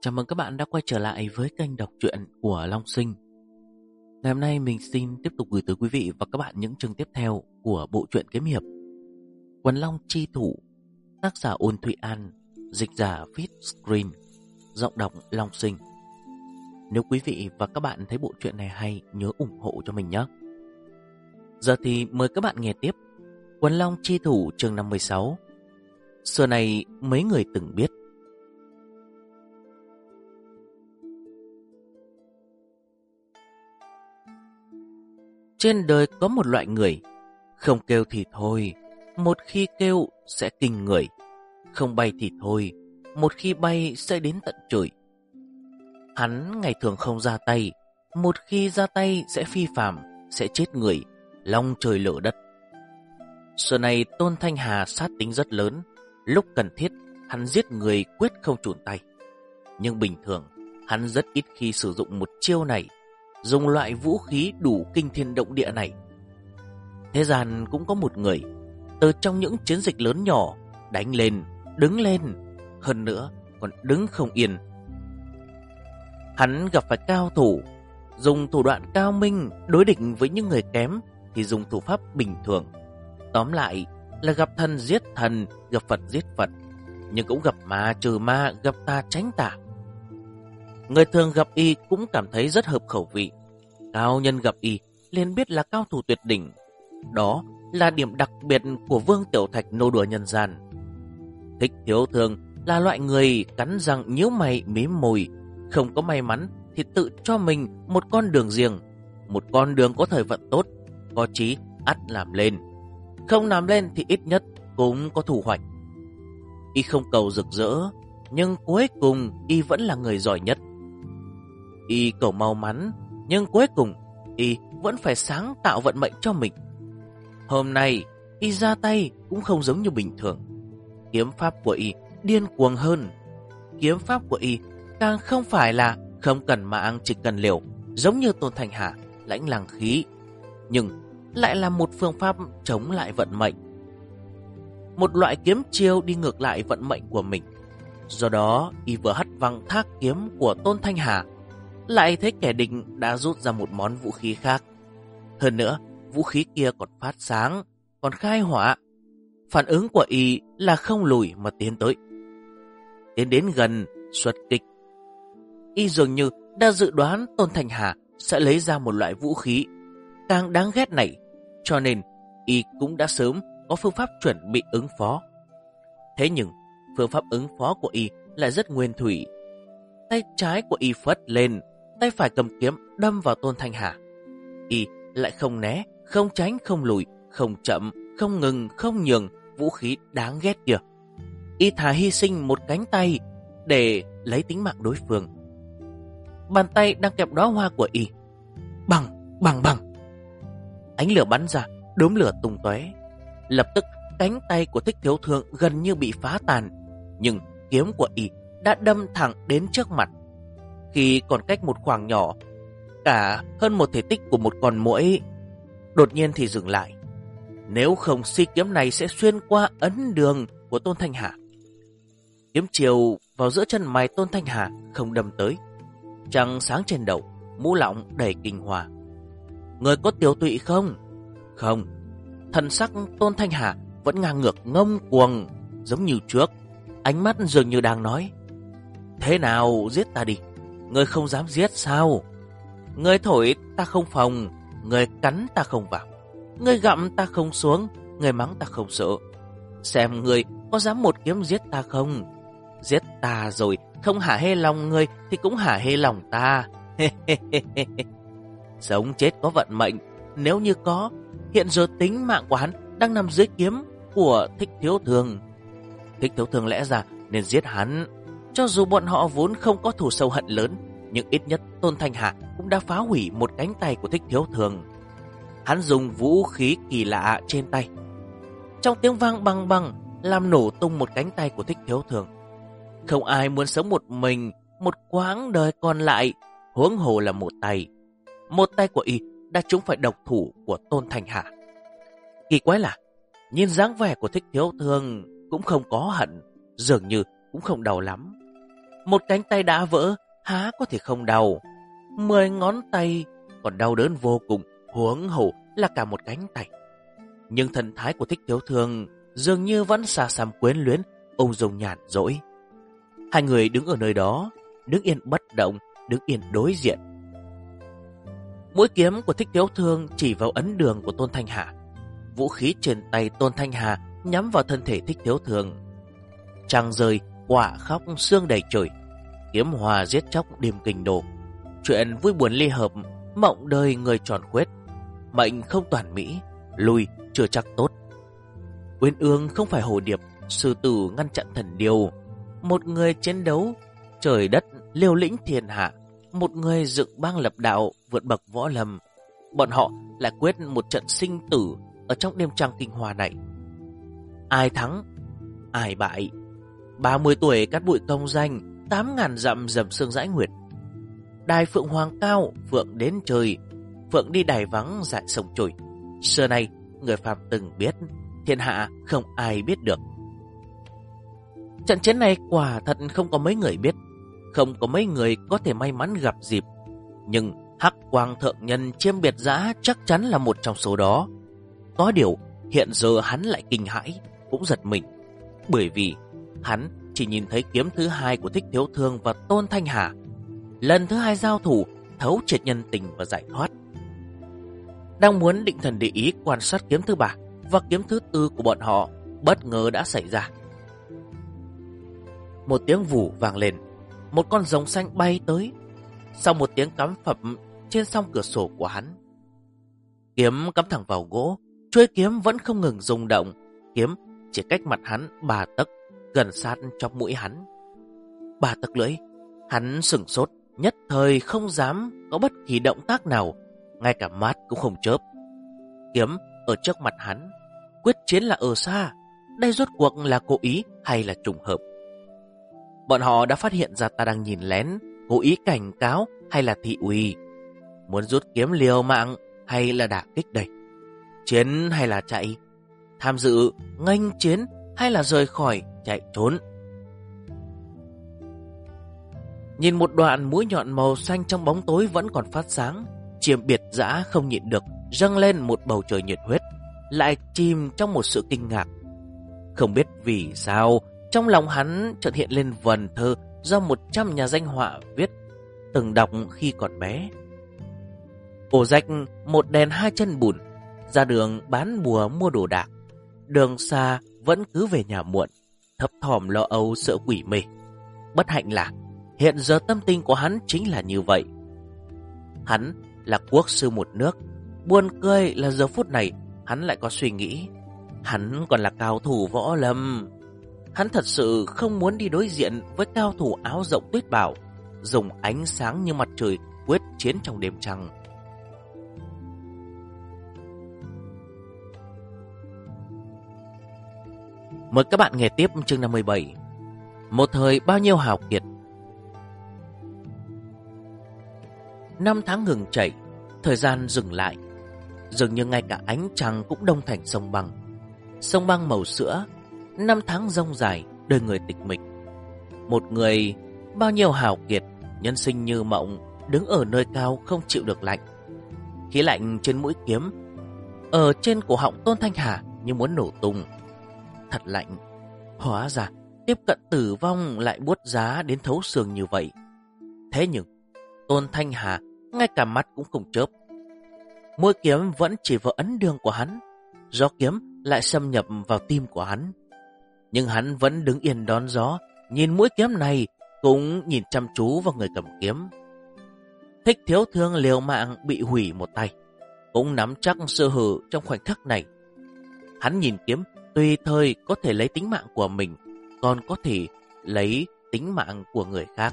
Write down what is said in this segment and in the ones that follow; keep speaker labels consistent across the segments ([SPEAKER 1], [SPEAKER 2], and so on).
[SPEAKER 1] Chào mừng các bạn đã quay trở lại với kênh đọc truyện của Long Sinh. Ngày hôm nay mình xin tiếp tục gửi tới quý vị và các bạn những chương tiếp theo của bộ truyện kiếm hiệp Quần Long Chi Thủ, tác giả Ôn Thụy An, dịch giả Viết Screen, giọng đọc Long Sinh. Nếu quý vị và các bạn thấy bộ truyện này hay, nhớ ủng hộ cho mình nhé. Giờ thì mời các bạn nghe tiếp Quần Long Chi Thủ chương 56. Xưa này mấy người từng biết. Trên đời có một loại người, không kêu thì thôi, một khi kêu sẽ kinh người. Không bay thì thôi, một khi bay sẽ đến tận trời. Hắn ngày thường không ra tay, một khi ra tay sẽ phi phàm, sẽ chết người, long trời lở đất. Xưa này Tôn Thanh Hà sát tính rất lớn, lúc cần thiết hắn giết người quyết không chùn tay. Nhưng bình thường hắn rất ít khi sử dụng một chiêu này, dùng loại vũ khí đủ kinh thiên động địa này. Thế gian cũng có một người, từ trong những chiến dịch lớn nhỏ, đánh lên, đứng lên, hơn nữa còn đứng không yên. Hắn gặp phải cao thủ, dùng thủ đoạn cao minh đối địch với những người kém thì dùng thủ pháp bình thường. Tóm lại là gặp thần giết thần, gặp Phật giết Phật, nhưng cũng gặp ma trừ ma, gặp tà tránh tà. Người thường gặp y cũng cảm thấy rất hợp khẩu vị. Cao nhân gặp y liền biết là cao thủ tuyệt đỉnh. Đó là điểm đặc biệt của Vương Tiểu Thạch nô đùa nhân gian. Thích Thiếu Thường là loại người cắn răng nhíu mày mím môi, không có may mắn thì tự cho mình một con đường riêng, một con đường có thời vận tốt, có chí ắt làm lên. Không làm lên thì ít nhất cũng có thu hoạch. Y không cầu rực rỡ, nhưng cuối cùng y vẫn là người giỏi nhất. Y cầu may mắn, nhưng cuối cùng y vẫn phải sáng tạo vận mệnh cho mình. Hôm nay y ra tay cũng không giống như bình thường. Kiếm pháp của y điên cuồng hơn. Kiếm pháp của y càng không phải là không cần mạng chỉ cần liều, giống như Tôn Thanh Hà lãnh làng khí, nhưng lại là một phương pháp chống lại vận mệnh, một loại kiếm chiêu đi ngược lại vận mệnh của mình. Do đó y vừa hất văng thác kiếm của Tôn Thanh Hà, lại thấy kẻ địch đã rút ra một món vũ khí khác. Hơn nữa, vũ khí kia còn phát sáng, còn khai hỏa. Phản ứng của y là không lùi mà tiến tới. Tiến đến gần, xuất kích. Y dường như đã dự đoán Tôn Thanh Hà sẽ lấy ra một loại vũ khí càng đáng ghét này, cho nên y cũng đã sớm có phương pháp chuẩn bị ứng phó. Thế nhưng, phương pháp ứng phó của y lại rất nguyên thủy. Tay trái của y phất lên, tay phải cầm kiếm đâm vào Tôn Thanh Hà. Y lại không né, không tránh, không lùi, không chậm, không ngừng, không nhường vũ khí đáng ghét kia. Y thà hy sinh một cánh tay để lấy tính mạng đối phương. Bàn tay đang kẹp đóa hoa của y, bằng, bằng, bằng. Ánh lửa bắn ra, đốm lửa tung tóe. Lập tức cánh tay của Thích Thiếu Thương gần như bị phá tan, nhưng kiếm của y đã đâm thẳng đến trước mặt. Khi còn cách một khoảng nhỏ, cả hơn một thể tích của một con muỗi, đột nhiên thì dừng lại. Nếu không si kiếm này sẽ xuyên qua ấn đường của Tôn Thanh Hà. Kiếm chiều vào giữa chân mày Tôn Thanh Hà không đâm tới. Trăng sáng trên đầu, mũ lọng đầy kinh hoa. Người có tiểu tụy không? Không. Thần sắc Tôn Thanh Hà vẫn ngang ngược ngông cuồng giống như trước. Ánh mắt dường như đang nói: thế nào, giết ta đi. Người không dám giết sao? Người thổi ta không phòng, người cắn ta không vào, người gặm ta không xuống, người mắng ta không sợ. Xem người có dám một kiếm giết ta không? Giết ta rồi không hả hê lòng người thì cũng hả hê lòng ta. Sống chết có vận mệnh. Nếu như có, hiện giờ tính mạng của hắn đang nằm dưới kiếm của Thích Thiếu Thường. Thích Thiếu Thường lẽ ra nên giết hắn. Cho dù bọn họ vốn không có thù sâu hận lớn, nhưng ít nhất Tôn Thanh Hà cũng đã phá hủy một cánh tay của Thích Thiếu Thường. Hắn dùng vũ khí kỳ lạ trên tay, trong tiếng vang băng băng, làm nổ tung một cánh tay của Thích Thiếu Thường. Không ai muốn sống một mình một quãng đời còn lại, huống hồ là một tay. Một tay của y đã trúng phải độc thủ của Tôn Thanh Hà. Kỳ quái là nhìn dáng vẻ của Thích Thiếu Thường cũng không có hận, dường như cũng không đau lắm. Một cánh tay đã vỡ, há có thể không đau. 10 ngón tay còn đau đớn vô cùng, huống hồ là cả một cánh tay. Nhưng thần thái của Thích Thiếu Thương dường như vẫn xa xăm quyến luyến, ung dung nhàn rỗi. Hai người đứng ở nơi đó, đứng yên bất động, đứng yên đối diện. Mũi kiếm của Thích Thiếu Thương chỉ vào ấn đường của Tôn Thanh Hà. Vũ khí trên tay Tôn Thanh Hà nhắm vào thân thể Thích Thiếu Thương. Trăng rơi, quả khóc, sương đầy trời. Kiếm hòa giết chóc đêm kinh đô. Chuyện vui buồn ly hợp, mộng đời người tròn khuyết. Mệnh không toàn mỹ, lui chưa chắc tốt. Uyên ương không phải hồ điệp, sư tử ngăn chặn thần điêu. Một người chiến đấu, trời đất liều lĩnh thiên hạ. Một người dựng bang lập đạo, vượt bậc võ lâm. Bọn họ lại quyết một trận sinh tử ở trong đêm trăng kinh hoa này. Ai thắng, ai bại. 30 tuổi cát bụi công danh, 8.000 dặm dầm sương dãi nguyệt. Đài phượng hoàng cao, phượng đến trời. Phượng đi đài vắng dại sông trôi. Xưa nay người phàm từng biết, thiên hạ không ai biết được. Trận chiến này quả thật không có mấy người biết, không có mấy người có thể may mắn gặp dịp. Nhưng Hắc Quang Thượng Nhân Chiêm Biệt Giã chắc chắn là một trong số đó. Có điều hiện giờ hắn lại kinh hãi, cũng giật mình, bởi vì hắn chỉ nhìn thấy kiếm thứ hai của Thích Thiếu Thương và Tôn Thanh Hà. Lần thứ hai giao thủ, thấu triệt nhân tình và giải thoát. Đang muốn định thần để ý quan sát kiếm thứ ba và kiếm thứ tư của bọn họ, bất ngờ đã xảy ra. Một tiếng vù vang lên, một con rồng xanh bay tới. Sau một tiếng cắm phập trên song cửa sổ của hắn, kiếm cắm thẳng vào gỗ, chuôi kiếm vẫn không ngừng rung động. Kiếm chỉ cách mặt hắn 3 tấc, gần sát trong mũi hắn. 3 tấc lưỡi, hắn sửng sốt, nhất thời không dám có bất kỳ động tác nào, ngay cả mắt cũng không chớp. Kiếm ở trước mặt hắn, quyết chiến là ở xa. Đây rốt cuộc là cố ý hay là trùng hợp? Bọn họ đã phát hiện ra ta đang nhìn lén, cố ý cảnh cáo hay là thị uy? Muốn rút kiếm liều mạng hay là đả kích đây? Chiến hay là chạy? Tham dự, nghênh chiến hay là rời khỏi, chạy trốn? Nhìn một đoạn mũi nhọn màu xanh trong bóng tối vẫn còn phát sáng, Chiêm Biệt Giã không nhịn được dâng lên một bầu trời nhiệt huyết, lại chìm trong một sự kinh ngạc. Không biết vì sao, trong lòng hắn chợt hiện lên vần thơ do 100 nhà danh họa viết, từng đọc khi còn bé. Ổ rách một đèn 2 chân bùn, ra đường bán bùa mua đồ đạc. Đường xa vẫn cứ về nhà muộn, thấp thỏm lo âu sợ quỷ mê. Bất hạnh là hiện giờ tâm tình của hắn chính là như vậy. Hắn là quốc sư một nước. Buồn cười là giờ phút này hắn lại có suy nghĩ. Hắn còn là cao thủ võ lâm. Hắn thật sự không muốn đi đối diện với cao thủ áo rộng tuyết bảo, dùng ánh sáng như mặt trời quyết chiến trong đêm trăng. Mời các bạn nghe tiếp chương 57. Một thời bao nhiêu hào kiệt. 5 tháng ngừng chảy, thời gian dừng lại. Dường như ngay cả ánh trăng cũng đông thành sông băng. Sông băng màu sữa. 5 tháng rông dài, đời người tịch mịch. Một người bao nhiêu hào kiệt, nhân sinh như mộng, đứng ở nơi cao không chịu được lạnh. Khí lạnh trên mũi kiếm, ở trên cổ họng Tôn Thanh Hà như muốn nổ tung. Thật lạnh. Hóa ra tiếp cận tử vong lại buốt giá đến thấu xương như vậy. Thế nhưng Tôn Thanh Hà ngay cả mắt cũng không chớp. Mũi kiếm vẫn chỉ vào ấn đường của hắn, gió kiếm lại xâm nhập vào tim của hắn. Nhưng hắn vẫn đứng yên đón gió, nhìn mũi kiếm này, cũng nhìn chăm chú vào người cầm kiếm. Thích Thiếu Thương liều mạng bị hủy một tay, cũng nắm chắc sơ hở trong khoảnh khắc này. Hắn nhìn kiếm, tùy thời có thể lấy tính mạng của mình, còn có thể lấy tính mạng của người khác.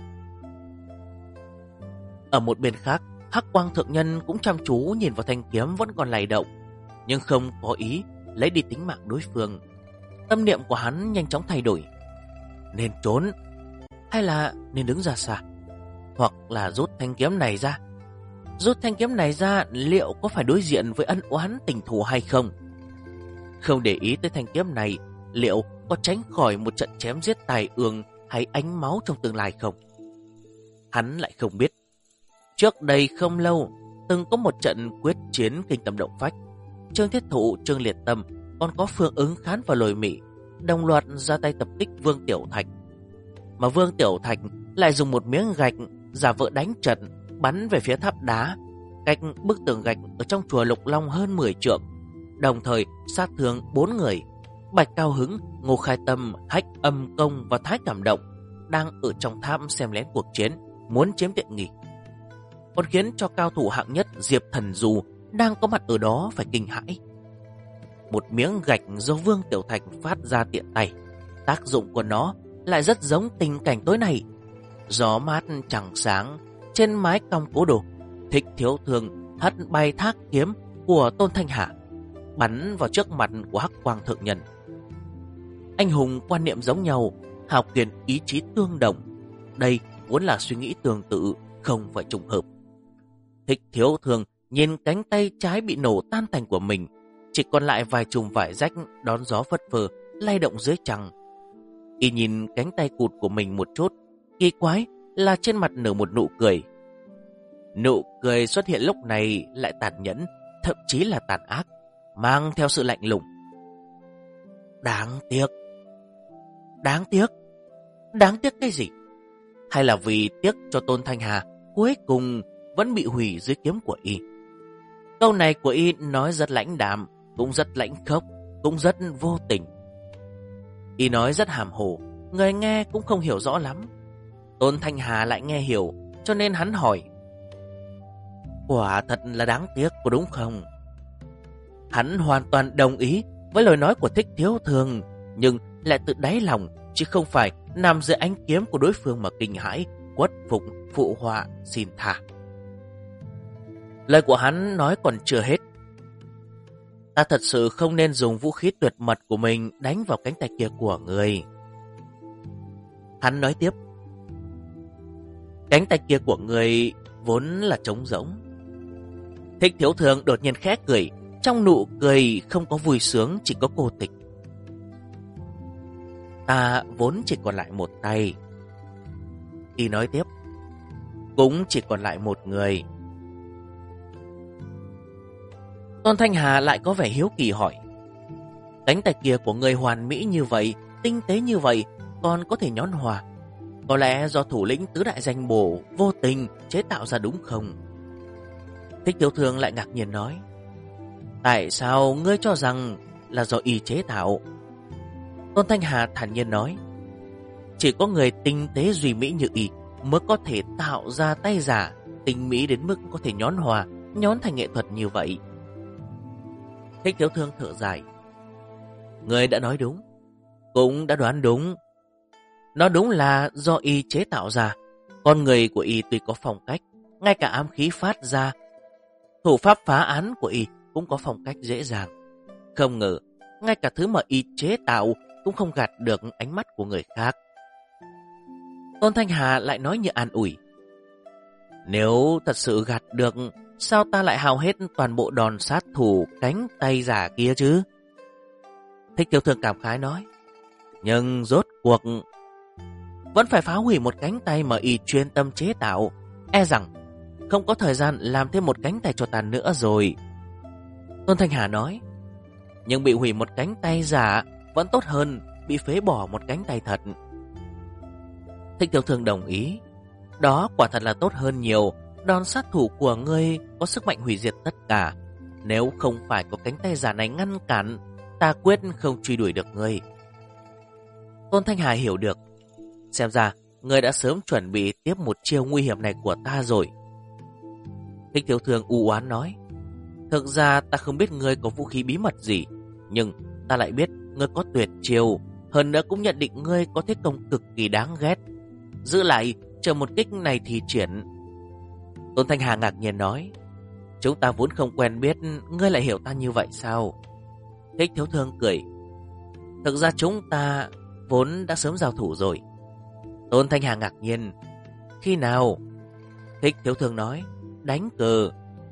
[SPEAKER 1] Ở một bên khác, Hắc Quang Thượng Nhân cũng chăm chú nhìn vào thanh kiếm vẫn còn lay động, nhưng không có ý lấy đi tính mạng đối phương. Tâm niệm của hắn nhanh chóng thay đổi. Nên trốn, hay là nên đứng ra xa, hoặc là rút thanh kiếm này ra. Rút thanh kiếm này ra liệu có phải đối diện với ân oán tình thù hay không? Không để ý tới thanh kiếm này, liệu có tránh khỏi một trận chém giết tài ương hay ánh máu trong tương lai không? Hắn lại không biết. Trước đây không lâu, từng có một trận quyết chiến kinh tâm động phách. Trương Thiết Thụ, Trương Liệt Tâm, còn có Phương Ứng Khán và Lôi Mị đồng loạt ra tay tập kích Vương Tiểu Thạch. Mà Vương Tiểu Thạch lại dùng một miếng gạch giả vợ đánh trận bắn về phía tháp đá cách bức tường gạch ở trong chùa Lục Long hơn 10 trượng, đồng thời sát thương 4 người. Bạch Cao Hứng, Ngô Khai Tâm, Hách Âm Công và Thái Cảm Động đang ở trong tháp xem lén cuộc chiến, muốn chiếm tiện nghi. Còn khiến cho cao thủ hạng nhất Diệp Thần Du đang có mặt ở đó phải kinh hãi. Một miếng gạch do Vương Tiểu Thạch phát ra tiện tay, tác dụng của nó lại rất giống tình cảnh tối nay. Gió mát trăng sáng, trên mái cong cố đồ, Thích Thiếu Thương hất bay thác kiếm của Tôn Thanh Hà, bắn vào trước mặt của Hắc Quang Thượng Nhân. Anh hùng quan niệm giống nhau, hào kiệt ý chí tương đồng. Đây vốn là suy nghĩ tương tự, không phải trùng hợp. Thích Thiếu Thương nhìn cánh tay trái bị nổ tan tành của mình, chỉ còn lại vài chùm vải rách đón gió phất phơ lay động dưới trăng. Y nhìn cánh tay cụt của mình một chút, kỳ quái là trên mặt nở một nụ cười. Nụ cười xuất hiện lúc này lại tàn nhẫn, thậm chí là tàn ác, mang theo sự lạnh lùng. Đáng tiếc. Đáng tiếc. Đáng tiếc cái gì? Hay là vì tiếc cho Tôn Thanh Hà cuối cùng vẫn bị hủy dưới kiếm của Y? Câu này của Y nói rất lãnh đạm, cũng rất lãnh khốc, cũng rất vô tình. Y nói rất hàm hồ, người nghe cũng không hiểu rõ lắm. Tôn Thanh Hà lại nghe hiểu, cho nên hắn hỏi: quả thật là đáng tiếc, có đúng không? Hắn hoàn toàn đồng ý với lời nói của Thích Thiếu Thương, nhưng lại tự đáy lòng, chứ không phải nằm dưới ánh kiếm của đối phương mà kinh hãi, quất phục, phụ họa, xin tha. Lời của hắn nói còn chưa hết. Ta thật sự không nên dùng vũ khí tuyệt mật của mình đánh vào cánh tay kia của người. Hắn nói tiếp: cánh tay kia của người vốn là trống rỗng. Thích Thiếu Thương đột nhiên khẽ cười, trong nụ cười không có vui sướng, chỉ có cô tịch. Ta vốn chỉ còn lại một tay. Y nói tiếp: cũng chỉ còn lại một người. Tôn Thanh Hà lại có vẻ hiếu kỳ hỏi: cánh tay kia của người hoàn mỹ như vậy, tinh tế như vậy, còn có thể nhón hòa, có lẽ do thủ lĩnh tứ đại danh bổ vô tình chế tạo ra đúng không? Thích Thiếu Thương lại ngạc nhiên nói: tại sao ngươi cho rằng là do Y chế tạo? Tôn Thanh Hà thản nhiên nói: chỉ có người tinh tế duy mỹ như Y mới có thể tạo ra tay giả tinh mỹ đến mức có thể nhón hòa, nhón thành nghệ thuật như vậy. Thích Thiếu Thương thở dài: người đã nói đúng, cũng đã đoán đúng. Nó đúng là do Y chế tạo ra. Con người của Y tuy có phong cách, ngay cả ám khí phát ra, thủ pháp phá án của Y cũng có phong cách dễ dàng. Không ngờ, ngay cả thứ mà Y chế tạo cũng không gạt được ánh mắt của người khác. Tôn Thanh Hà lại nói như an ủi: nếu thật sự gạt được, sao ta lại hao hết toàn bộ đòn sát thủ cánh tay giả kia chứ? Thích Thiếu Thương cảm khái nói: nhưng rốt cuộc vẫn phải phá hủy một cánh tay mà Y chuyên tâm chế tạo. E rằng không có thời gian làm thêm một cánh tay cho ta nữa rồi. Tôn Thanh Hà nói: nhưng bị hủy một cánh tay giả vẫn tốt hơn bị phế bỏ một cánh tay thật. Thích Thiếu Thương đồng ý: đó quả thật là tốt hơn nhiều. Đòn sát thủ của ngươi có sức mạnh hủy diệt tất cả. Nếu không phải có cánh tay giả này ngăn cản, ta quyết không truy đuổi được ngươi. Tôn Thanh Hà hiểu được. Xem ra ngươi đã sớm chuẩn bị tiếp một chiêu nguy hiểm này của ta rồi. Thích Thiếu Thương u oán nói: thực ra ta không biết ngươi có vũ khí bí mật gì, nhưng ta lại biết ngươi có tuyệt chiêu. Hơn nữa cũng nhận định ngươi có thế công cực kỳ đáng ghét. Giữ lại, chờ một kích này thì triển. Tôn Thanh Hà ngạc nhiên nói: chúng ta vốn không quen biết, ngươi lại hiểu ta như vậy sao? Thích Thiếu Thương cười: thực ra chúng ta vốn đã sớm giao thủ rồi. Tôn Thanh Hà ngạc nhiên: khi nào? Thích Thiếu Thương nói: đánh cờ.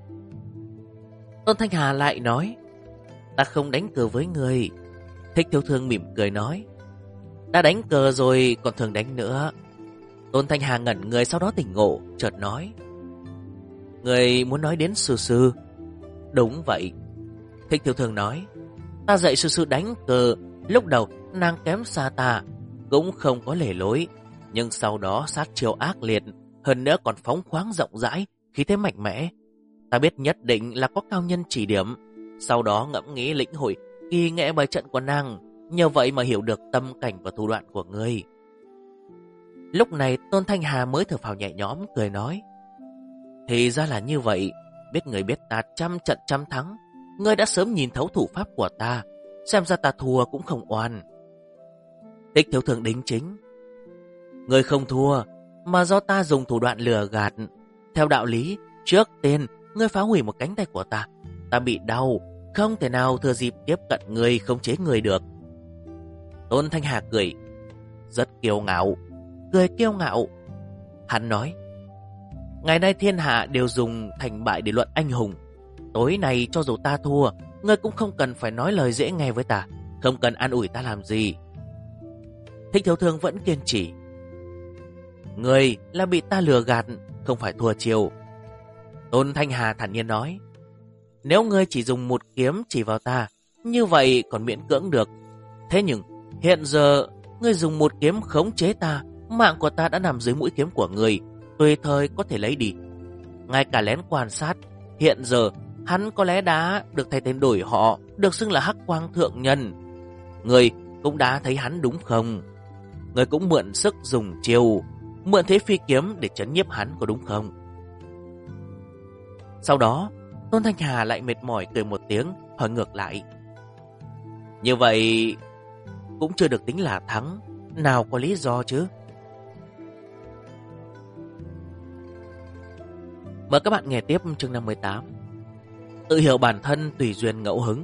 [SPEAKER 1] Tôn Thanh Hà lại nói: ta không đánh cờ với ngươi. Thích Thiếu Thương mỉm cười nói: Đã đánh cờ rồi còn thường đánh nữa. Tôn Thanh Hà ngẩn người, sau đó tỉnh ngộ, chợt nói: Người muốn nói đến sư sư? Đúng vậy. Thích Thiếu Thường nói: Ta dạy sư sư đánh cờ. Lúc đầu nàng kém xa ta, cũng không có lề lối, nhưng sau đó sát chiêu ác liệt, hơn nữa còn phóng khoáng rộng rãi, khí thế mạnh mẽ. Ta biết nhất định là có cao nhân chỉ điểm, sau đó ngẫm nghĩ lĩnh hội kỳ nghệ bài trận của nàng, nhờ vậy mà hiểu được tâm cảnh và thủ đoạn của ngươi. Lúc này Tôn Thanh Hà mới thở phào nhẹ nhõm, cười nói: Thì ra là như vậy, biết người biết ta trăm trận trăm thắng, ngươi đã sớm nhìn thấu thủ pháp của ta, xem ra ta thua cũng không oan. Thích Thiếu Thường đính chính: Ngươi không thua, mà do ta dùng thủ đoạn lừa gạt. Theo đạo lý, trước tiên ngươi phá hủy một cánh tay của ta, ta bị đau, không thể nào thừa dịp tiếp cận ngươi không chế ngươi được. Tôn Thanh Hà cười, rất kiêu ngạo, cười kiêu ngạo. Hắn nói: Ngày nay thiên hạ đều dùng thành bại để luận anh hùng. Tối nay cho dù ta thua, ngươi cũng không cần phải nói lời dễ nghe với ta, không cần an ủi ta làm gì. Thích Thiếu Thương vẫn kiên trì: Ngươi là bị ta lừa gạt, không phải thua chiêu. Tôn Thanh Hà thản nhiên nói: Nếu ngươi chỉ dùng một kiếm chỉ vào ta, như vậy còn miễn cưỡng được. Thế nhưng hiện giờ ngươi dùng một kiếm khống chế ta, mạng của ta đã nằm dưới mũi kiếm của ngươi, tùy thời có thể lấy đi. Ngay cả lén quan sát, hiện giờ hắn có lẽ đã được thay tên đổi họ, được xưng là Hắc Quang Thượng Nhân. Ngươi cũng đã thấy hắn đúng không? Ngươi cũng mượn sức dùng chiêu, mượn thế phi kiếm để trấn nhiếp hắn có đúng không? Sau đó Tôn Thanh Hà lại mệt mỏi cười một tiếng, hỏi ngược lại: Như vậy cũng chưa được tính là thắng, nào có lý do chứ? Mời các bạn nghe tiếp chương 58. Tự hiểu bản thân tùy duyên ngẫu hứng.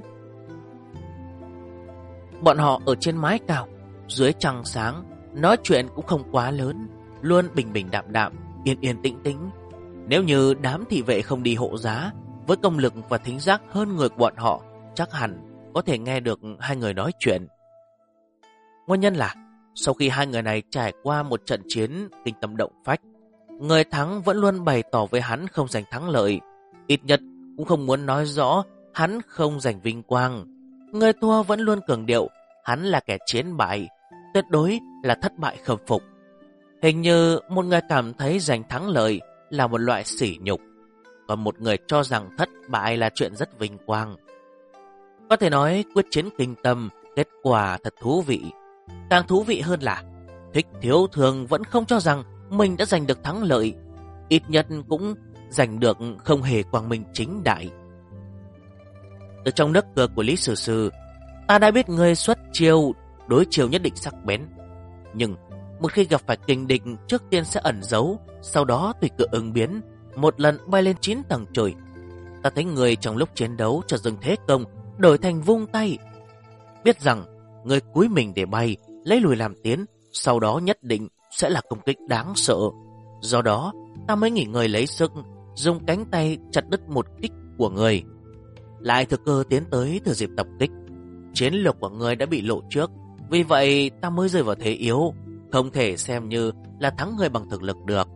[SPEAKER 1] Bọn họ ở trên mái cao, dưới trăng sáng, nói chuyện cũng không quá lớn, luôn bình bình đạm đạm, yên yên tĩnh tĩnh. Nếu như đám thị vệ không đi hộ giá, với công lực và thính giác hơn người của bọn họ, chắc hẳn có thể nghe được hai người nói chuyện. Nguyên nhân là sau khi hai người này trải qua một trận chiến kinh tâm động phách, người thắng vẫn luôn bày tỏ với hắn không giành thắng lợi, ít nhất cũng không muốn nói rõ hắn không giành vinh quang. Người thua vẫn luôn cường điệu hắn là kẻ chiến bại, tuyệt đối là thất bại khâm phục. Hình như một người cảm thấy giành thắng lợi là một loại sỉ nhục, còn một người cho rằng thất bại là chuyện rất vinh quang. Có thể nói quyết chiến kinh tâm, kết quả thật thú vị. Càng thú vị hơn là Thích Thiếu Thường vẫn không cho rằng mình đã giành được thắng lợi, ít nhất cũng giành được không hề quang minh chính đại. Từ trong nước cờ của Lý Sử Sư, ta đã biết ngươi xuất chiêu, đối chiêu nhất định sắc bén. Nhưng một khi gặp phải kình địch, trước tiên sẽ ẩn giấu, sau đó tùy cơ ứng biến, một lần bay lên 9 tầng trời. Ta thấy người trong lúc chiến đấu chợt dừng thế công, đổi thành vung tay. Biết rằng người cúi mình để bay, lấy lùi làm tiến, sau đó nhất định sẽ là công kích đáng sợ. Do đó ta mới nghỉ ngơi lấy sức, dùng cánh tay chặt đứt một kích của người, lại thực cơ tiến tới thừa dịp tập kích. Chiến lược của người đã bị lộ trước, vì vậy ta mới rơi vào thế yếu, không thể xem như là thắng người bằng thực lực được.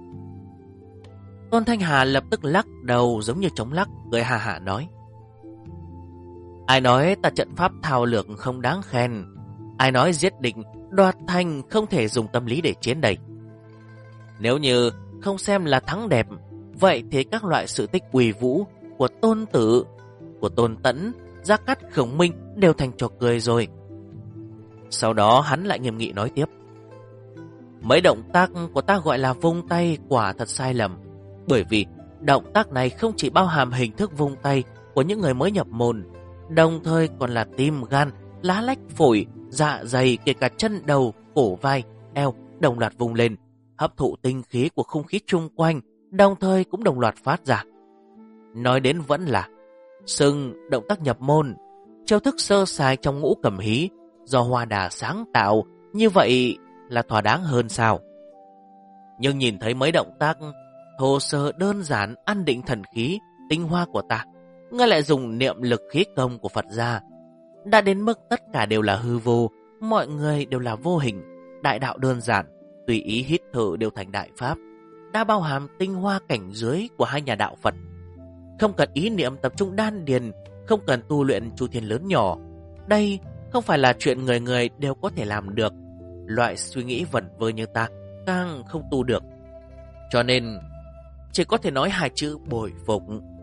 [SPEAKER 1] Tôn Thanh Hà lập tức lắc đầu giống như chống lắc, cười hà hà nói: Ai nói ta trận pháp thao lược không đáng khen? Ai nói giết địch đoạt thành không thể dùng tâm lý để chiến đầy? Nếu như không xem là thắng đẹp, vậy thì các loại sự tích uy vũ của Tôn Tử, của Tôn Tẫn, Gia Cát, Khổng Minh đều thành trò cười rồi. Sau đó hắn lại nghiêm nghị nói tiếp: Mấy động tác của ta gọi là vung tay quả thật sai lầm, bởi vì động tác này không chỉ bao hàm hình thức vung tay của những người mới nhập môn, đồng thời còn là tim, gan, lá lách, phổi, dạ dày, kể cả chân, đầu, cổ, vai, eo đồng loạt vung lên, hấp thụ tinh khí của không khí chung quanh, đồng thời cũng đồng loạt phát ra. Nói đến vẫn là xưng động tác nhập môn, chiêu thức sơ sài trong ngũ cẩm hí do Hoa Đà sáng tạo, như vậy là thỏa đáng hơn sao? Nhưng nhìn thấy mấy động tác thô sơ đơn giản an định thần khí tinh hoa của ta, ngươi lại dùng niệm lực khí công của Phật gia, đã đến mức tất cả đều là hư vô, mọi người đều là vô hình, đại đạo đơn giản, tùy ý hít thở đều thành đại pháp, đã bao hàm tinh hoa cảnh giới của hai nhà đạo Phật. Không cần ý niệm tập trung đan điền, không cần tu luyện chu thiên lớn nhỏ. Đây không phải là chuyện người người đều có thể làm được. Loại suy nghĩ vẩn vơ như ta càng không tu được. Cho nên chỉ có thể nói hai chữ bội phục.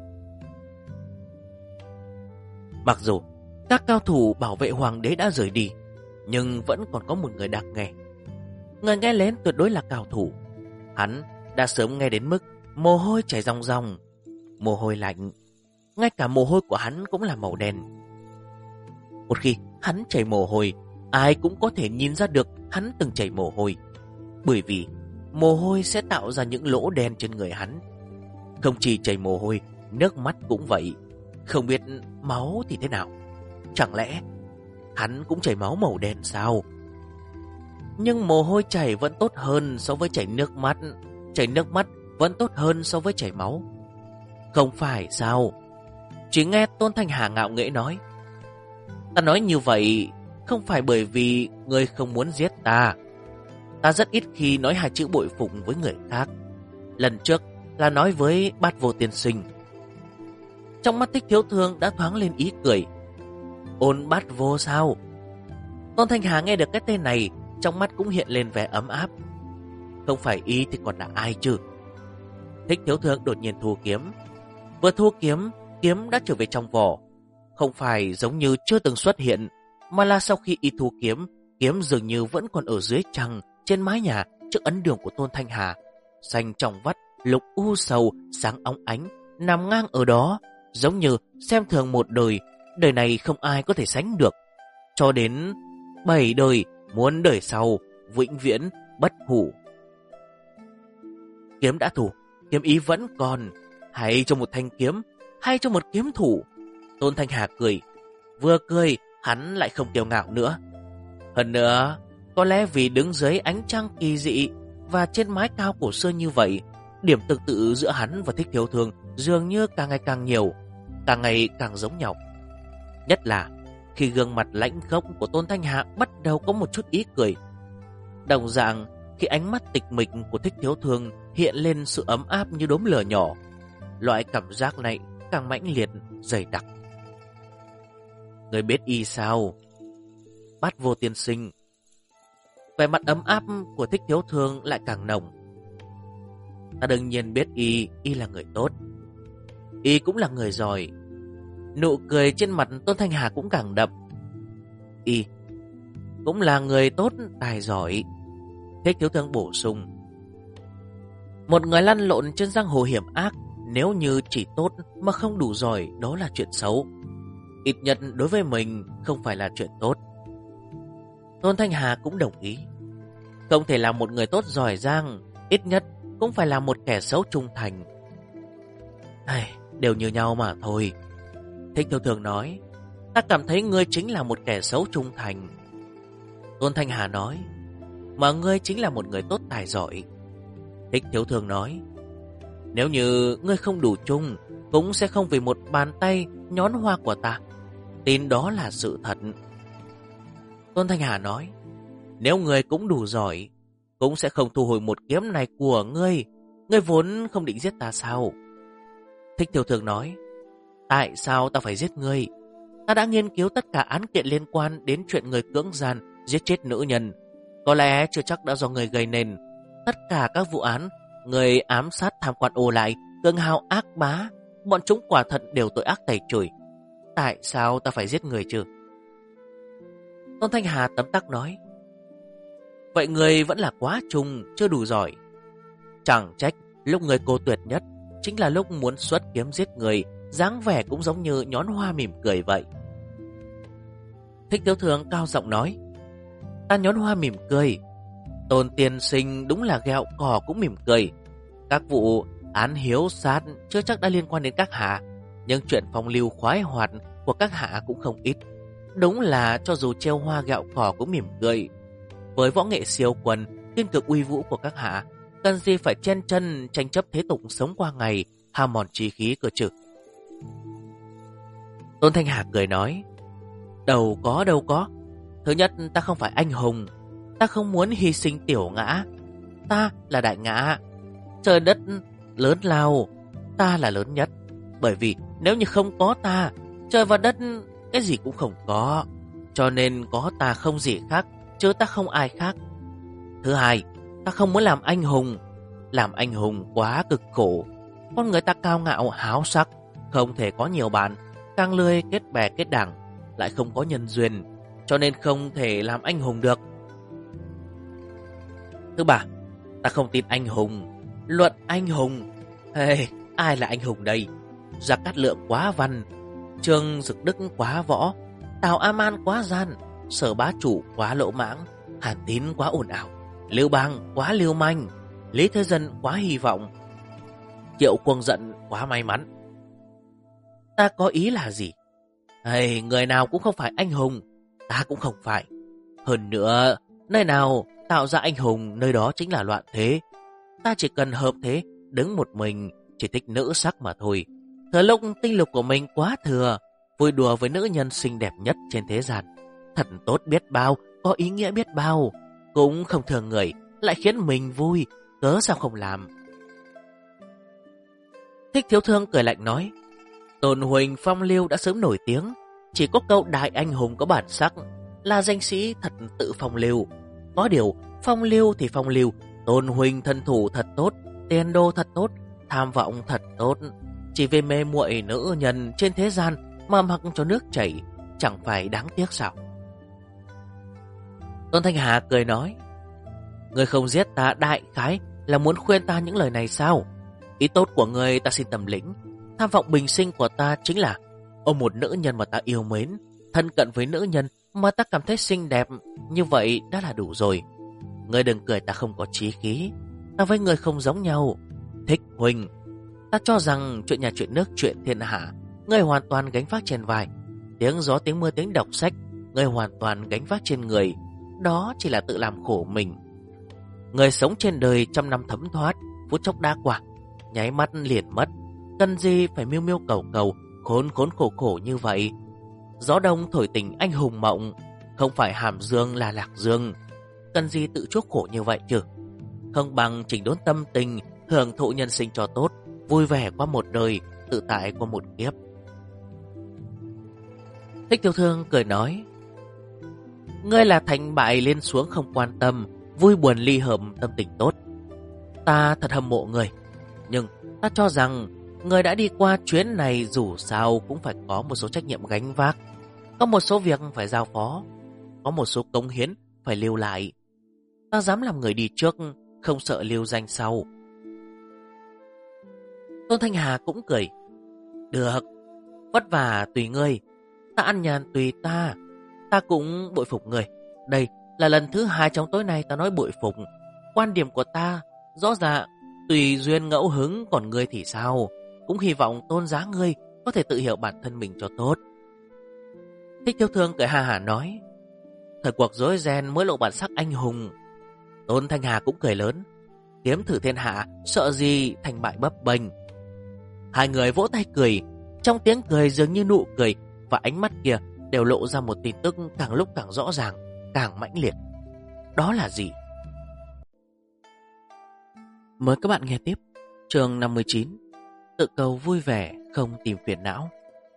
[SPEAKER 1] Mặc dù các cao thủ bảo vệ hoàng đế đã rời đi, nhưng vẫn còn có một người đang nghe. Người nghe lén tuyệt đối là cao thủ. Hắn đã sớm nghe đến mức mồ hôi chảy ròng ròng, mồ hôi lạnh. Ngay cả mồ hôi của hắn cũng là màu đen. Một khi hắn chảy mồ hôi, ai cũng có thể nhìn ra được hắn từng chảy mồ hôi. Bởi vì mồ hôi sẽ tạo ra những lỗ đen trên người hắn. Không chỉ chảy mồ hôi, nước mắt cũng vậy. Không biết máu thì thế nào. Chẳng lẽ hắn cũng chảy máu màu đen sao? Nhưng mồ hôi chảy vẫn tốt hơn so với chảy nước mắt. Chảy nước mắt vẫn tốt hơn so với chảy máu. Không phải sao? Chỉ nghe Tôn Thanh Hà ngạo nghễ nói. Ta nói như vậy không phải bởi vì ngươi không muốn giết ta. Ta rất ít khi nói hai chữ bội phục với người khác. Lần trước là nói với Bát Vô Tiên Sinh. Trong mắt Thích Thiếu Thương đã thoáng lên ý cười. Ôn Bát Vô sao? Tôn Thanh Hà nghe được cái tên này, trong mắt cũng hiện lên vẻ ấm áp. Không phải y thì còn là ai chứ? Thích Thiếu Thương đột nhiên thu kiếm. Vừa thu kiếm, kiếm đã trở về trong vỏ. Không phải giống như chưa từng xuất hiện, mà là sau khi y thu kiếm, kiếm dường như vẫn còn ở dưới trăng, trên mái nhà, trước ấn đường của Tôn Thanh Hà. Xanh trong vắt, lục u sầu, sáng óng ánh, nằm ngang ở đó, giống như xem thường một đời, đời này không ai có thể sánh được. Cho đến 7 đời, muôn đời sau, vĩnh viễn, bất hủ. Kiếm đã thủ, kiếm ý vẫn còn, hay cho một thanh kiếm, hay cho một kiếm thủ. Tôn Thanh Hà cười. Vừa cười, hắn lại không kiêu ngạo nữa. Hơn nữa, có lẽ vì đứng dưới ánh trăng kỳ dị và trên mái cao cổ xưa như vậy, điểm tương tự giữa hắn và Thích Thiếu Thương dường như càng ngày càng nhiều, càng ngày càng giống nhau. Nhất là khi gương mặt lãnh khốc của Tôn Thanh Hà bắt đầu có một chút ý cười. Đồng dạng, khi ánh mắt tịch mịch của Thích Thiếu Thương hiện lên sự ấm áp như đốm lửa nhỏ, loại cảm giác này càng mãnh liệt, dày đặc. Người biết y sao? Bát Vô Tiên Sinh. Vẻ mặt ấm áp của Thích Thiếu Thương lại càng nồng. Ta đương nhiên biết y là người tốt. Y cũng là người giỏi. Nụ cười trên mặt Tôn Thanh Hà cũng càng đậm. Y cũng là người tốt, tài giỏi. Thích Thiếu Thương bổ sung. Một người lăn lộn trên giang hồ hiểm ác, nếu như chỉ tốt mà không đủ giỏi, đó là chuyện xấu. Ít nhất đối với mình không phải là chuyện tốt. Tôn Thanh Hà cũng đồng ý. Không thể là một người tốt giỏi giang, ít nhất cũng phải là một kẻ xấu trung thành. Đều như nhau mà thôi. Thích Thiếu Thương nói. Ta cảm thấy ngươi chính là một kẻ xấu trung thành. Tôn Thanh Hà nói. Mà ngươi chính là một người tốt tài giỏi. Thích Thiếu Thương nói. Nếu như ngươi không đủ chung, cũng sẽ không vì một bàn tay nhón hoa của ta. Tin đó là sự thật. Tôn Thanh Hà nói. Nếu ngươi cũng đủ giỏi, cũng sẽ không thu hồi một kiếm này của ngươi. Ngươi vốn không định giết ta sao? Thích Thiếu Thương nói. Tại sao ta phải giết ngươi? Ta đã nghiên cứu tất cả án kiện liên quan đến chuyện người cưỡng gian, giết chết nữ nhân. Có lẽ chưa chắc đã do người gây nên. Tất cả các vụ án, người ám sát tham quan ô lại, cường hào ác bá, bọn chúng quả thật đều tội ác tày trời. Tại sao ta phải giết người chứ? Tôn Thanh Hà tấm tắc nói. Vậy người vẫn là quá trung, chưa đủ giỏi. Chẳng trách lúc người cô tuyệt nhất chính là lúc muốn xuất kiếm giết người, dáng vẻ cũng giống như nhón hoa mỉm cười vậy. Thích Thiếu Thương cao giọng nói. Ta nhón hoa mỉm cười. Tôn tiên sinh đúng là ghẹo cỏ cũng mỉm cười. Các vụ án hiếu sát chưa chắc đã liên quan đến các hạ, nhưng chuyện phong lưu khoái hoạt của các hạ cũng không ít. Đúng là cho dù treo hoa gẹo cỏ cũng mỉm cười. Với võ nghệ siêu quần, tiên cực uy vũ của các hạ, cần gì phải chen chân tranh chấp thế tục sống qua ngày, hao mòn trí khí cơ chứ? Tôn Thanh Hà cười nói. Đâu có. Thứ nhất, ta không phải anh hùng. Ta không muốn hy sinh tiểu ngã. Ta là đại ngã. Trời đất lớn lao, ta là lớn nhất. Bởi vì nếu như không có ta, trời và đất cái gì cũng không có. Cho nên có ta không gì khác, chứ ta không ai khác. Thứ hai, ta không muốn làm anh hùng. Làm anh hùng quá cực khổ. Con người ta cao ngạo háo sắc, không thể có nhiều bạn, càng lười kết bè kết đảng, lại không có nhân duyên, cho nên không thể làm anh hùng được. Thứ ba, ta không tin anh hùng. Luận anh hùng, hey, ai là anh hùng đây? Gia Cát Lượng quá văn, Trương Dực Đức quá võ, Tào A Man quá gian, Sở Bá Chủ quá lỗ mãng, Hàn Tín quá ồn ào, Lưu Bang quá lưu manh, Lý Thế Dân quá hy vọng, Triệu Quang Dận quá may mắn. Ta có ý là gì? Hey, người nào cũng không phải anh hùng, ta cũng không phải. Hơn nữa, nơi nào tạo ra anh hùng, nơi đó chính là loạn thế. Ta chỉ cần hợp thế, đứng một mình, chỉ thích nữ sắc mà thôi. Thời lúc tinh lực của mình quá thừa, vui đùa với nữ nhân xinh đẹp nhất trên thế gian. Thật tốt biết bao, có ý nghĩa biết bao. Cũng không thường người, lại khiến mình vui, cớ sao không làm? Thích Thiếu Thương cười lạnh nói, Tôn huynh phong lưu đã sớm nổi tiếng, chỉ có câu đại anh hùng có bản sắc, là danh sĩ thật tự phong lưu. Có điều, phong lưu thì phong lưu, Tôn huynh thân thủ thật tốt, tiền đô thật tốt, tham vọng thật tốt, chỉ vì mê muội nữ nhân trên thế gian mà mặc cho nước chảy, chẳng phải đáng tiếc sao? Tôn Thanh Hà cười nói, người không giết ta đại khái là muốn khuyên ta những lời này sao? Ý tốt của người ta xin tầm lĩnh. Tham vọng bình sinh của ta chính là ôm một nữ nhân mà ta yêu mến, thân cận với nữ nhân mà ta cảm thấy xinh đẹp, như vậy đã là đủ rồi. Ngươi đừng cười ta không có chí khí, ta với ngươi không giống nhau. Thích huynh, ta cho rằng chuyện nhà chuyện nước chuyện thiên hạ, ngươi hoàn toàn gánh vác trên vai. Tiếng gió tiếng mưa tiếng đọc sách, ngươi hoàn toàn gánh vác trên người. Đó chỉ là tự làm khổ mình. Người sống trên đời trăm năm thấm thoát, phút chốc đã qua, nháy mắt liền mất. Cần gì phải miêu miêu cầu cầu, khốn khốn khổ khổ như vậy? Gió đông thổi tình anh hùng mộng, không phải hàm dương là lạc dương. Cần gì tự chuốc khổ như vậy chứ? Không bằng chỉnh đốn tâm tình, hưởng thụ nhân sinh cho tốt, vui vẻ qua một đời, tự tại qua một kiếp. Thích Thiếu Thương cười nói, ngươi là thành bại lên xuống không quan tâm, vui buồn ly hợp tâm tình tốt. Ta thật hâm mộ người, nhưng ta cho rằng người đã đi qua chuyến này dù sao cũng phải có một số trách nhiệm gánh vác, có một số việc phải giao phó, có một số cống hiến phải lưu lại. Ta dám làm người đi trước, không sợ lưu danh sau. Tôn Thanh Hà cũng cười, được, vất vả tùy ngươi, ta ăn nhàn tùy ta. Ta cũng bội phục người. Đây là lần thứ 2 trong tối nay ta nói bội phục. Quan điểm của ta rõ ràng tùy duyên ngẫu hứng, còn ngươi thì sao? Cũng hy vọng tôn giá ngươi có thể tự hiểu bản thân mình cho tốt. Thích Thiếu Thương cười ha hả nói, thời cuộc rối ren mới lộ bản sắc anh hùng. Tôn Thanh Hà cũng cười lớn, kiếm thử thiên hạ, sợ gì thành bại bấp bênh. Hai người vỗ tay cười, trong tiếng cười dường như nụ cười và ánh mắt kia đều lộ ra một tin tức càng lúc càng rõ ràng, càng mãnh liệt. Đó là gì? Mời các bạn nghe tiếp chương 59, tự cầu vui vẻ không tìm phiền não.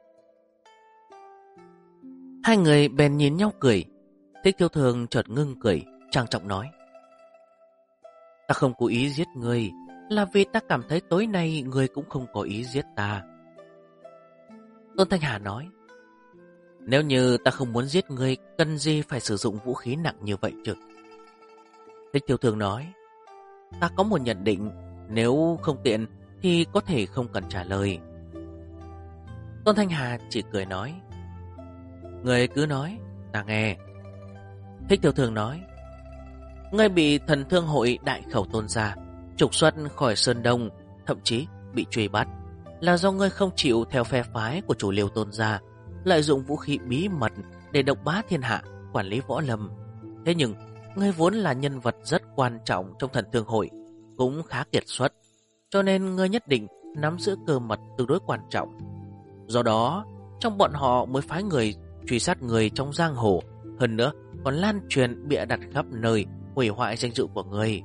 [SPEAKER 1] Hai người bèn nhìn nhau cười. Thích Thiếu Thương chợt ngưng cười, trang trọng nói, ta không cố ý giết ngươi, là vì ta cảm thấy tối nay ngươi cũng không có ý giết ta. Tôn Thanh Hà nói, nếu như ta không muốn giết ngươi, cần gì phải sử dụng vũ khí nặng như vậy chứ? Thích Thiếu Thương nói, ta có một nhận định, nếu không tiện thì có thể không cần trả lời. Tôn Thanh Hà chỉ cười nói, ngươi cứ nói, ta nghe. Thích Thiếu Thương nói, ngươi bị Thần Thương Hội Đại Khẩu Tôn gia trục xuất khỏi Sơn Đông, thậm chí bị truy bắt, là do ngươi không chịu theo phe phái của chủ Liêu Tôn gia, lợi dụng vũ khí bí mật để độc bá thiên hạ, quản lý võ lâm. Thế nhưng ngươi vốn là nhân vật rất quan trọng trong Thần Thương Hội, cũng khá kiệt xuất, cho nên ngươi nhất định nắm giữ cơ mật tương đối quan trọng. Do đó, trong bọn họ mới phái người truy sát người trong giang hồ. Hơn nữa, còn lan truyền bịa đặt khắp nơi, hủy hoại danh dự của người.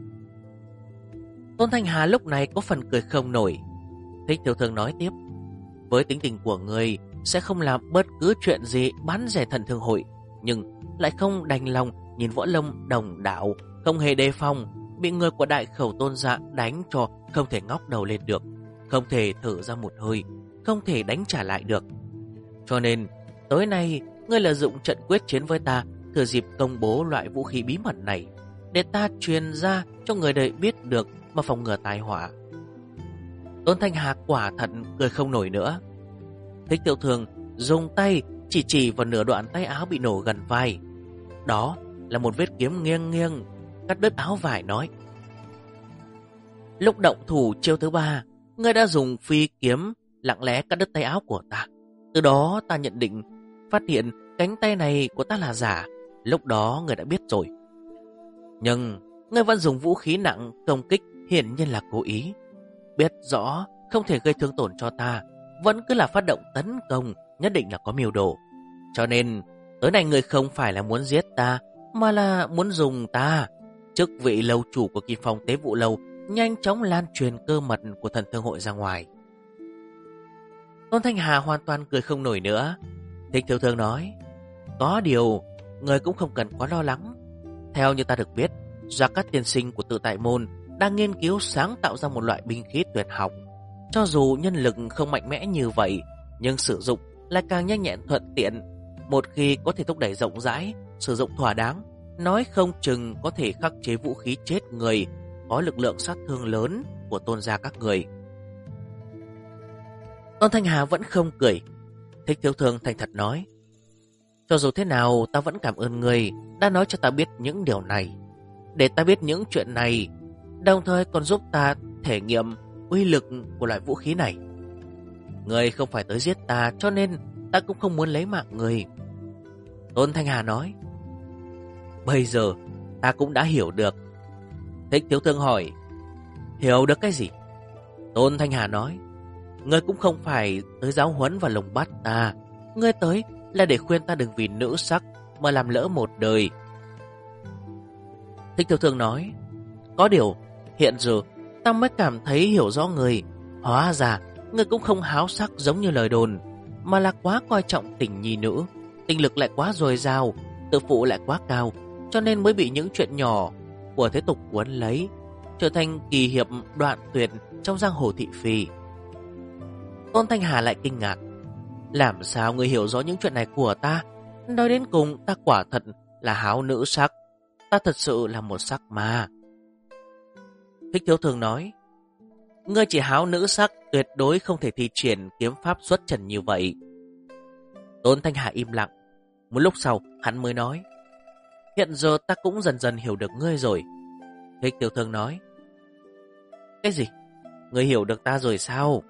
[SPEAKER 1] Tôn Thanh Hà lúc này có phần cười không nổi. Thích Tiểu Thương nói tiếp, với tính tình của người sẽ không làm bất cứ chuyện gì bán rẻ Thần Thương hội, nhưng lại không đành lòng nhìn Võ Lâm đồng đạo không hề đề phòng, bị người của Đại Khẩu Tôn Dạ đánh cho không thể ngóc đầu lên được, không thể thở ra một hơi, không thể đánh trả lại được. Cho nên tối nay ngươi lợi dụng trận quyết chiến với ta, thừa dịp công bố loại vũ khí bí mật này để ta truyền ra cho người đời biết được mà phòng ngừa tai họa. Tôn Thanh Hà quả thật cười không nổi nữa. Thích Tiểu Thương dùng tay chỉ vào nửa đoạn tay áo bị nổ gần vai. Đó là một vết kiếm nghiêng nghiêng cắt đứt áo vải, nói: lúc động thủ chiêu thứ 3, ngươi đã dùng phi kiếm lặng lẽ cắt đứt tay áo của ta. Từ đó ta nhận định, phát hiện cánh tay này của ta là giả. Lúc đó ngươi đã biết rồi. Nhưng ngươi vẫn dùng vũ khí nặng công kích, hiển nhiên là cố ý. Biết rõ không thể gây thương tổn cho ta, vẫn cứ là phát động tấn công, nhất định là có mưu đồ. Cho nên tối nay ngươi không phải là muốn giết ta, mà là muốn dùng ta, chức vị lâu chủ của Kim Phong Tế Vụ Lâu, nhanh chóng lan truyền cơ mật của Thần Thương hội ra ngoài. Tôn Thanh Hà hoàn toàn cười không nổi nữa. Thích Tiểu Thương nói: có điều người cũng không cần quá lo lắng. Theo như ta được biết, Gia Cát tiên sinh của Tự Tại Môn đang nghiên cứu sáng tạo ra một loại binh khí tuyệt học. Cho dù nhân lực không mạnh mẽ như vậy, nhưng sử dụng lại càng nhanh nhẹn thuận tiện. Một khi có thể thúc đẩy rộng rãi, sử dụng thỏa đáng, nói không chừng có thể khắc chế vũ khí chết người, có lực lượng sát thương lớn của Tôn gia các người. Tôn Thanh Hà vẫn không cười. Thích Tiểu Thương thành thật nói: cho dù thế nào ta vẫn cảm ơn người đã nói cho ta biết những điều này. Để ta biết những chuyện này, đồng thời còn giúp ta thể nghiệm uy lực của loại vũ khí này. Người không phải tới giết ta, cho nên ta cũng không muốn lấy mạng người. Tôn Thanh Hà nói: bây giờ ta cũng đã hiểu được. Thích Tiểu Thương hỏi: hiểu được cái gì? Tôn Thanh Hà nói: ngươi cũng không phải tới giáo huấn và lồng bắt ta. Ngươi tới là để khuyên ta đừng vì nữ sắc mà làm lỡ một đời. Thích Tiểu Thương nói: có điều hiện giờ ta mới cảm thấy hiểu rõ người. Hóa ra ngươi cũng không háo sắc giống như lời đồn, mà là quá coi trọng tình nhi nữ. Tinh lực lại quá dồi dào, tự phụ lại quá cao, cho nên mới bị những chuyện nhỏ của thế tục cuốn lấy, trở thành kỳ hiệp đoạn tuyệt trong giang hồ thị phi. Tôn Thanh Hà lại kinh ngạc: làm sao ngươi hiểu rõ những chuyện này của ta? Nói đến cùng ta quả thật là háo nữ sắc. Ta thật sự là một sắc ma. Thích Thiếu Thường nói: ngươi chỉ háo nữ sắc, tuyệt đối không thể thi triển kiếm pháp xuất trần như vậy. Tôn Thanh Hà im lặng. Một lúc sau hắn mới nói: hiện giờ ta cũng dần dần hiểu được ngươi rồi. Thích Tiểu Thương nói: cái gì? Ngươi hiểu được ta rồi sao?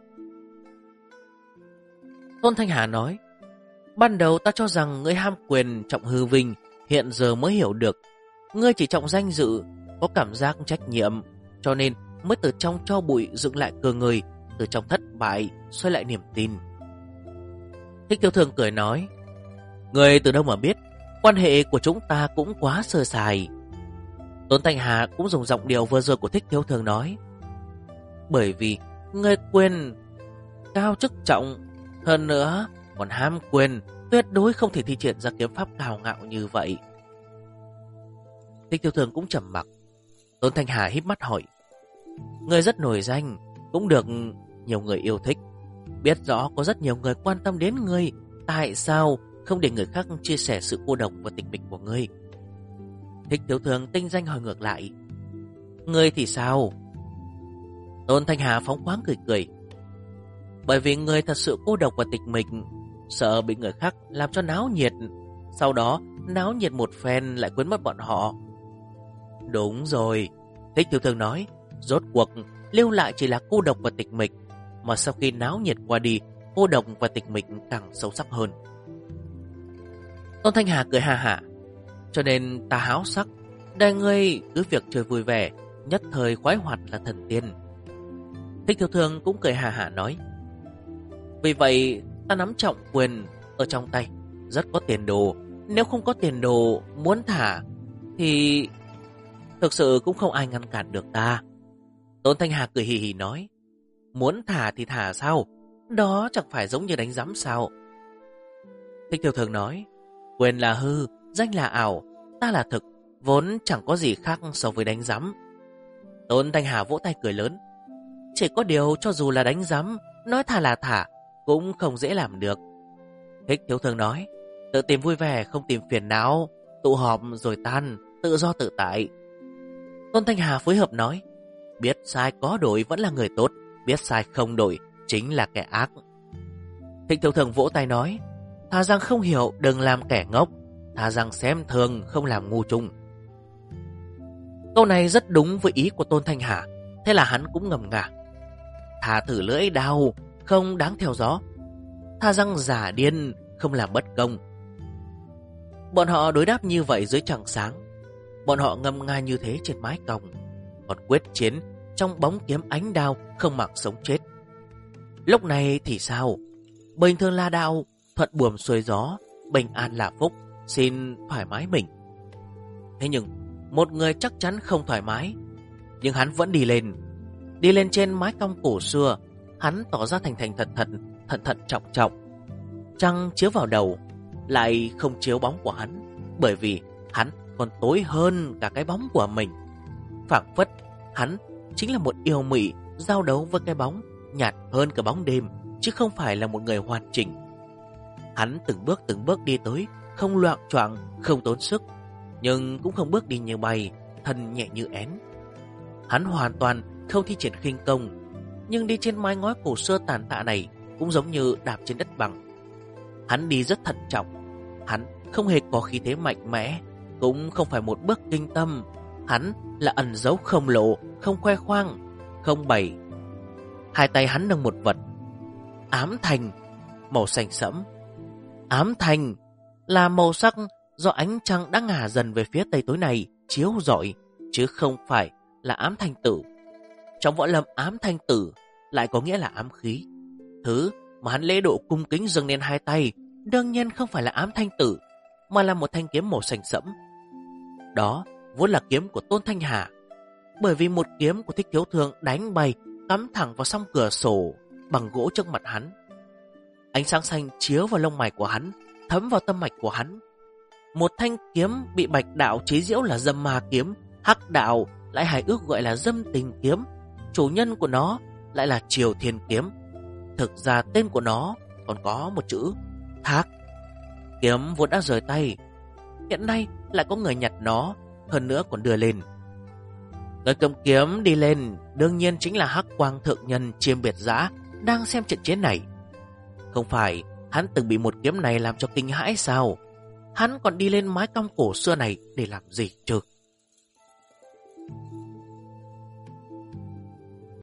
[SPEAKER 1] Tôn Thanh Hà nói: ban đầu ta cho rằng ngươi ham quyền trọng hư vinh, hiện giờ mới hiểu được ngươi chỉ trọng danh dự, có cảm giác trách nhiệm, cho nên mới từ trong tro bụi dựng lại cơ người, từ trong thất bại xoay lại niềm tin. Thích Tiểu Thương cười nói: ngươi từ đâu mà biết? Quan hệ của chúng ta cũng quá sơ sài. Tôn Thanh Hà cũng dùng giọng điệu vừa rồi của Thích Tiểu Thương nói: bởi vì ngươi quyền cao chức trọng, hơn nữa còn ham quyền, tuyệt đối không thể thi triển ra kiếm pháp cao ngạo như vậy. Thích Tiểu Thương cũng trầm mặc. Tôn Thanh Hà híp mắt hỏi: ngươi rất nổi danh, cũng được nhiều người yêu thích, biết rõ có rất nhiều người quan tâm đến ngươi, tại sao không để người khác chia sẻ sự cô độc và tịch mịch của ngươi? Thích Tiểu Thương tinh danh hỏi ngược lại: ngươi thì sao? Tôn Thanh Hà phóng khoáng cười cười: bởi vì ngươi thật sự cô độc và tịch mịch, sợ bị người khác làm cho náo nhiệt, sau đó náo nhiệt một phen lại quên mất bọn họ. Đúng rồi, Thích Tiểu Thương nói, rốt cuộc lưu lại chỉ là cô độc và tịch mịch, mà sau khi náo nhiệt qua đi, cô độc và tịch mịch càng sâu sắc hơn. Tôn Thanh Hà cười ha hả: cho nên ta háo sắc, để ngươi cứ việc chơi vui vẻ, nhất thời khoái hoạt là thần tiên. Thích Tiểu Thương cũng cười ha hả nói: vì vậy ta nắm trọng quyền ở trong tay, rất có tiền đồ, Nếu không có tiền đồ muốn thả thì thực sự cũng không ai ngăn cản được ta. Tôn Thanh Hà cười hì hì nói. Muốn thả thì thả sao? Đó chẳng phải giống như đánh giám sao? Thích Thiều Thường nói. Quyền là hư, danh là ảo, ta là thực, vốn chẳng có gì khác so với đánh giám. Tôn Thanh Hà vỗ tay cười lớn. Chỉ có điều cho dù là đánh giám, nói thả là thả, cũng không dễ làm được. Thích Thiếu Thường nói. Tự tìm vui vẻ, không tìm phiền não, tụ họp rồi tan, tự do tự tại. Tôn Thanh Hà phối hợp nói. Biết sai có đổi vẫn là người tốt, biết sai không đổi chính là kẻ ác. Thích Thiếu Thường vỗ tay nói. Thà rằng không hiểu đừng làm kẻ ngốc, thà rằng xem thường không làm ngu chung. Câu này rất đúng với ý của Tôn Thanh Hà, thế là hắn cũng ngầm ngả. Thà thử lưỡi đao, không đáng theo gió, thà rằng giả điên, không làm bất công. Bọn họ đối đáp như vậy dưới trăng sáng. Bọn họ ngâm nga như thế trên mái còng, còn quyết chiến trong bóng kiếm ánh đao không mặc sống chết. Lúc này thì sao? Bình thường là đạo, thuận buồm xuôi gió, bình an là phúc, xin thoải mái mình. Thế nhưng một người chắc chắn không thoải mái. Nhưng hắn vẫn đi lên trên mái cong cổ xưa. Hắn tỏ ra thành thành thận thận trọng trọng. Trăng chiếu vào đầu, lại không chiếu bóng của hắn, bởi vì hắn còn tối hơn cả cái bóng của mình. Phảng phất hắn chính là một yêu mị giao đấu với cái bóng nhạt hơn cả bóng đêm, chứ không phải là một người hoàn chỉnh. Hắn từng bước đi tới, không loạng choạng, không tốn sức, nhưng cũng không bước đi như bay, thân nhẹ như én. Hắn hoàn toàn không thi triển khinh công, nhưng đi trên mái ngói cổ xưa tàn tạ này cũng giống như đạp trên đất bằng. Hắn đi rất thận trọng, hắn không hề có khí thế mạnh mẽ, cũng không phải một bước kinh tâm. Hắn là ẩn giấu không lộ, không khoe khoang, không bày. Hai tay hắn nâng một vật, ám thành, màu xanh sẫm. Ám thành là màu sắc do ánh trăng đã ngả dần về phía tây tối này chiếu rọi, chứ không phải là ám thanh tử. Trong võ lâm, ám thanh tử lại có nghĩa là ám khí. Thứ mà hắn lễ độ cung kính dâng lên hai tay đương nhiên không phải là ám thanh tử, mà là một thanh kiếm màu xanh sẫm. Đó vốn là kiếm của Tôn Thanh Hà, bởi vì một kiếm của Thích Thiếu Thường đánh bay, cắm thẳng vào song cửa sổ bằng gỗ trước mặt hắn. Ánh sáng xanh chiếu vào lông mày của hắn, thấm vào tâm mạch của hắn. Một thanh kiếm bị Bạch đạo chế giễu là dâm ma kiếm, Hắc đạo lại hài ước gọi là dâm tình kiếm, chủ nhân của nó lại là Triều Thiên kiếm. Thực ra tên của nó còn có một chữ Thác. Kiếm vốn đã rời tay, hiện nay lại có người nhặt nó, hơn nữa còn đưa lên. Người cầm kiếm đi lên đương nhiên chính là Hắc Quang thượng nhân Chiêm Biệt Dã đang xem trận chiến này. Không phải hắn từng bị một kiếm này làm cho kinh hãi sao? Hắn còn đi lên mái cong cổ xưa này để làm gì chứ?